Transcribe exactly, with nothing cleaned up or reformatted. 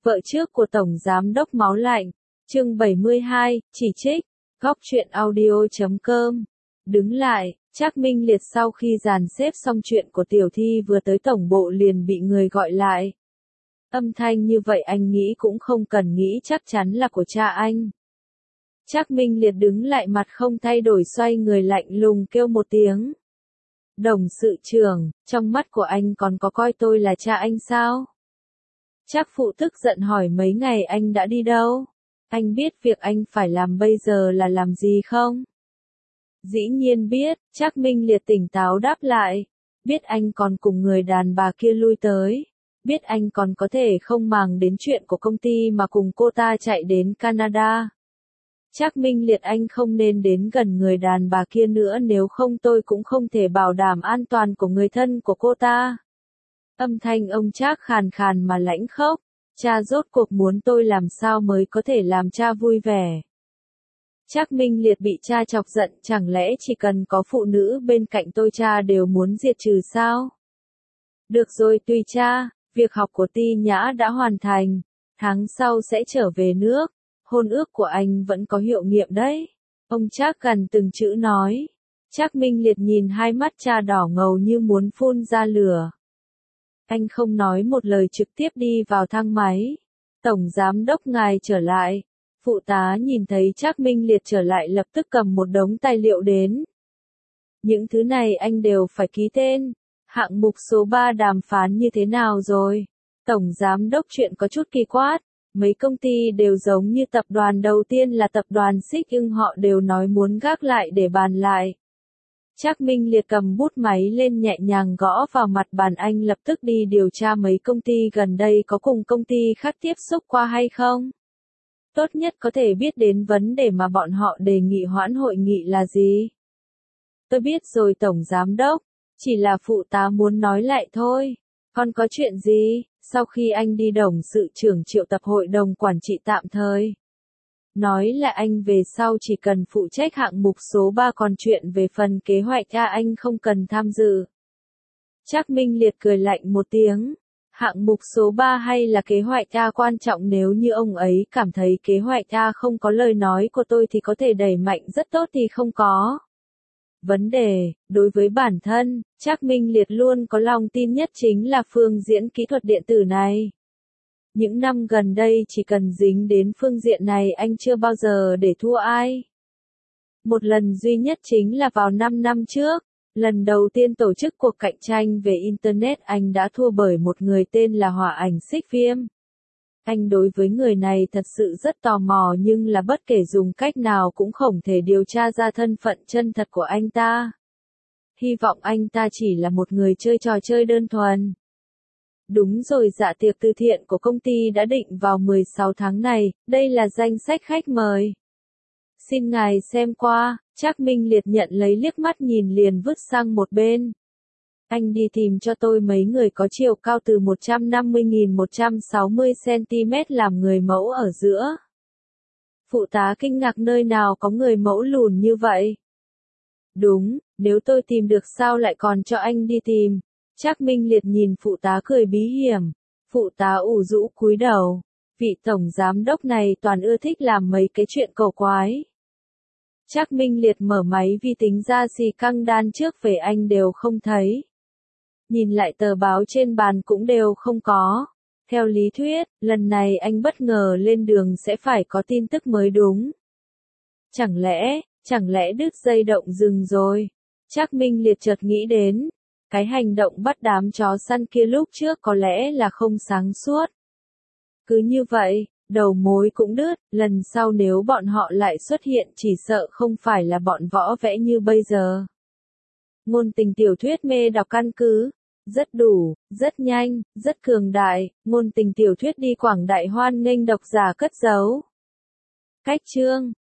Vợ trước của Tổng Giám đốc máu lạnh. Chương bảy mươi hai, chỉ trích. Góc truyện audio chấm com. Đứng lại, Trác Minh Liệt sau khi dàn xếp xong chuyện của Tiểu Thi vừa tới tổng bộ liền bị người gọi lại. Âm thanh như vậy anh nghĩ cũng không cần nghĩ, chắc chắn là của cha anh. Trác Minh Liệt đứng lại, mặt không thay đổi, xoay người lạnh lùng kêu một tiếng. Đồng sự trưởng, trong mắt của anh còn có coi tôi là cha anh sao? Trác Phụ tức giận hỏi, mấy ngày anh đã đi đâu? Anh biết việc anh phải làm bây giờ là làm gì không? Dĩ nhiên biết, Trác Minh Liệt tỉnh táo đáp lại. Biết anh còn cùng người đàn bà kia lui tới. Biết anh còn có thể không màng đến chuyện của công ty mà cùng cô ta chạy đến Canada. Trác Minh Liệt, anh không nên đến gần người đàn bà kia nữa, nếu không tôi cũng không thể bảo đảm an toàn của người thân của cô ta. Âm thanh ông Trác khàn khàn mà lãnh khốc. Cha rốt cuộc muốn tôi làm sao mới có thể làm cha vui vẻ? Trác Minh Liệt bị cha chọc giận, chẳng lẽ chỉ cần có phụ nữ bên cạnh tôi cha đều muốn diệt trừ sao? Được rồi, tùy cha, việc học của Ti Nhã đã hoàn thành, tháng sau sẽ trở về nước, hôn ước của anh vẫn có hiệu nghiệm đấy. Ông Trác gần từng chữ nói. Trác Minh Liệt nhìn hai mắt cha đỏ ngầu như muốn phun ra lửa. Anh không nói một lời, trực tiếp đi vào thang máy. Tổng Giám đốc ngài trở lại. Phụ tá nhìn thấy Trác Minh Liệt trở lại lập tức cầm một đống tài liệu đến. Những thứ này anh đều phải ký tên. Hạng mục số ba đàm phán như thế nào rồi? Tổng Giám đốc, chuyện có chút kỳ quát. Mấy công ty đều giống như tập đoàn đầu tiên là tập đoàn Xích nhưng họ đều nói muốn gác lại để bàn lại. Trác Minh Liệt cầm bút máy lên nhẹ nhàng gõ vào mặt bàn, anh lập tức đi điều tra mấy công ty gần đây có cùng công ty khác tiếp xúc qua hay không. Tốt nhất có thể biết đến vấn đề mà bọn họ đề nghị hoãn hội nghị là gì. Tôi biết rồi Tổng Giám đốc, chỉ là phụ tá muốn nói lại thôi. Còn có chuyện gì? Sau khi anh đi, đồng sự trưởng triệu tập hội đồng quản trị tạm thời. Nói là anh về sau chỉ cần phụ trách hạng mục số ba, còn chuyện về phần kế hoạch A anh không cần tham dự. Trác Minh Liệt cười lạnh một tiếng. Hạng mục số ba hay là kế hoạch A quan trọng, nếu như ông ấy cảm thấy kế hoạch A không có lời nói của tôi thì có thể đẩy mạnh rất tốt thì không có vấn đề. Đối với bản thân, Trác Minh Liệt luôn có lòng tin nhất chính là phương diện kỹ thuật điện tử này. Những năm gần đây chỉ cần dính đến phương diện này anh chưa bao giờ để thua ai. Một lần duy nhất chính là vào năm năm trước, lần đầu tiên tổ chức cuộc cạnh tranh về Internet anh đã thua bởi một người tên là Hòa Ảnh Xích Viêm. Anh đối với người này thật sự rất tò mò, nhưng là bất kể dùng cách nào cũng không thể điều tra ra thân phận chân thật của anh ta. Hy vọng anh ta chỉ là một người chơi trò chơi đơn thuần. Đúng rồi, dạ tiệc từ thiện của công ty đã định vào mười sáu tháng này, đây là danh sách khách mời. Xin ngài xem qua. Trác Minh Liệt nhận lấy, liếc mắt nhìn liền vứt sang một bên. Anh đi tìm cho tôi mấy người có chiều cao từ một trăm năm mươi nghìn đến một trăm sáu mươi xăng-ti-mét làm người mẫu ở giữa. Phụ tá kinh ngạc, nơi nào có người mẫu lùn như vậy? Đúng, nếu tôi tìm được sao lại còn cho anh đi tìm? Trác Minh Liệt nhìn phụ tá cười bí hiểm. Phụ tá ủ rũ cúi đầu. Vị tổng giám đốc này toàn ưa thích làm mấy cái chuyện cầu quái. Trác Minh Liệt mở máy vi tính ra, xì căng đan trước về anh đều không thấy. Nhìn lại tờ báo trên bàn cũng đều không có. Theo lý thuyết, lần này anh bất ngờ lên đường sẽ phải có tin tức mới đúng. Chẳng lẽ, chẳng lẽ đứt dây động rừng rồi? Trác Minh Liệt chợt nghĩ đến. Cái hành động bắt đám chó săn kia lúc trước có lẽ là không sáng suốt. Cứ như vậy, đầu mối cũng đứt, lần sau nếu bọn họ lại xuất hiện chỉ sợ không phải là bọn võ vẽ như bây giờ. Ngôn tình tiểu thuyết mê đọc căn cứ. Rất đủ, rất nhanh, rất cường đại, ngôn tình tiểu thuyết đi quảng đại hoan nghênh độc giả cất giấu. Cách chương